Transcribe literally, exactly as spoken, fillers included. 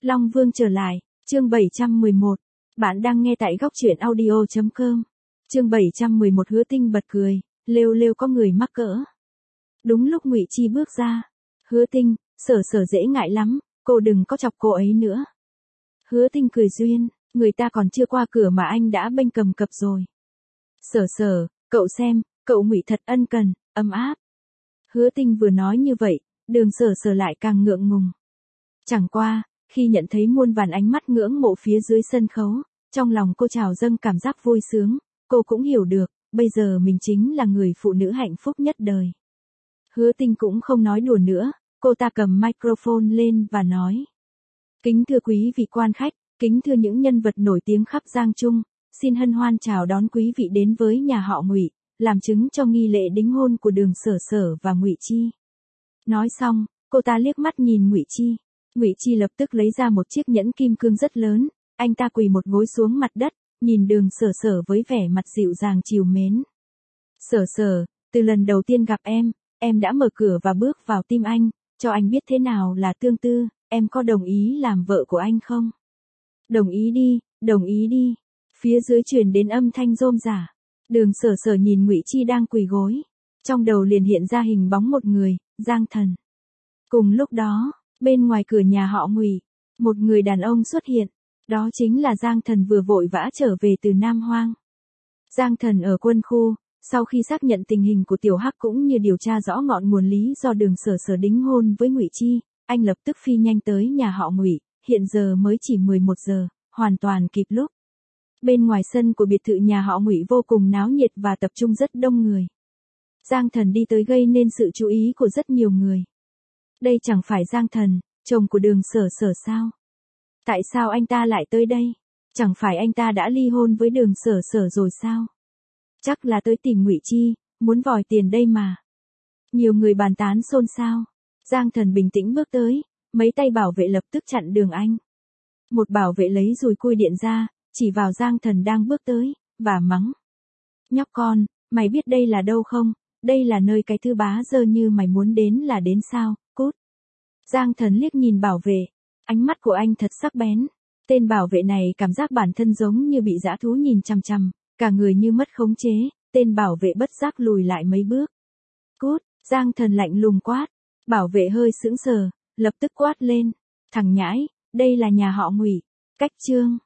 Long Vương trở lại, chương bảy trăm mười một. Bạn đang nghe tại góc truyện audio chấm com. Chương bảy trăm mười một Hứa Tinh bật cười, lêu lêu có người mắc cỡ. Đúng lúc Ngụy Chi bước ra. Hứa Tinh, Sở Sở dễ ngại lắm, cô đừng có chọc cô ấy nữa. Hứa Tinh cười duyên, người ta còn chưa qua cửa mà anh đã bênh cầm cập rồi. Sở Sở, cậu xem, cậu Ngụy thật ân cần, ấm áp. Hứa Tinh vừa nói như vậy, Đường Sở Sở lại càng ngượng ngùng. Chẳng qua, khi nhận thấy muôn vàn ánh mắt ngưỡng mộ phía dưới sân khấu, trong lòng cô trào dâng cảm giác vui sướng, cô cũng hiểu được, bây giờ mình chính là người phụ nữ hạnh phúc nhất đời. Hứa Tinh cũng không nói đùa nữa, cô ta cầm microphone lên và nói. Kính thưa quý vị quan khách, kính thưa những nhân vật nổi tiếng khắp Giang Trung, xin hân hoan chào đón quý vị đến với nhà họ Ngụy, làm chứng cho nghi lễ đính hôn của Đường Sở Sở và Ngụy Chi. Nói xong, cô ta liếc mắt nhìn Ngụy Chi. Ngụy Chi lập tức lấy ra một chiếc nhẫn kim cương rất lớn, anh ta quỳ một gối xuống mặt đất, nhìn Đường Sở Sở với vẻ mặt dịu dàng trìu mến. Sở Sở, từ lần đầu tiên gặp em, em đã mở cửa và bước vào tim anh, cho anh biết thế nào là tương tư, em có đồng ý làm vợ của anh không? Đồng ý đi, đồng ý đi. Phía dưới truyền đến âm thanh rôm rả. Đường Sở Sở nhìn Ngụy Chi đang quỳ gối, trong đầu liền hiện ra hình bóng một người, Giang Thần. Cùng lúc đó, bên ngoài cửa nhà họ Ngụy, một người đàn ông xuất hiện, đó chính là Giang Thần vừa vội vã trở về từ Nam Hoang. Giang Thần ở quân khu, sau khi xác nhận tình hình của Tiểu Hắc cũng như điều tra rõ ngọn nguồn lý do Đường Sở Sở đính hôn với Ngụy Chi, anh lập tức phi nhanh tới nhà họ Ngụy, hiện giờ mới chỉ mười một giờ, hoàn toàn kịp lúc. Bên ngoài sân của biệt thự nhà họ Ngụy vô cùng náo nhiệt và tập trung rất đông người. Giang Thần đi tới gây nên sự chú ý của rất nhiều người. Đây chẳng phải Giang Thần, chồng của Đường Sở Sở sao? Tại sao anh ta lại tới đây? Chẳng phải anh ta đã ly hôn với Đường Sở Sở rồi sao? Chắc là tới tìm Ngụy Chi, muốn vòi tiền đây mà. Nhiều người bàn tán xôn xao. Giang Thần bình tĩnh bước tới, mấy tay bảo vệ lập tức chặn đường anh. Một bảo vệ lấy dùi cui điện ra, chỉ vào Giang Thần đang bước tới, và mắng. Nhóc con, mày biết đây là đâu không? Đây là nơi cái thứ bá dơ như mày muốn đến là đến sao, cút. Giang Thần liếc nhìn bảo vệ, ánh mắt của anh thật sắc bén. Tên bảo vệ này cảm giác bản thân giống như bị dã thú nhìn chằm chằm, cả người như mất khống chế, tên bảo vệ bất giác lùi lại mấy bước. Cút, Giang Thần lạnh lùng quát, bảo vệ hơi sững sờ, lập tức quát lên, thằng nhãi, đây là nhà họ Ngụy, cách chương.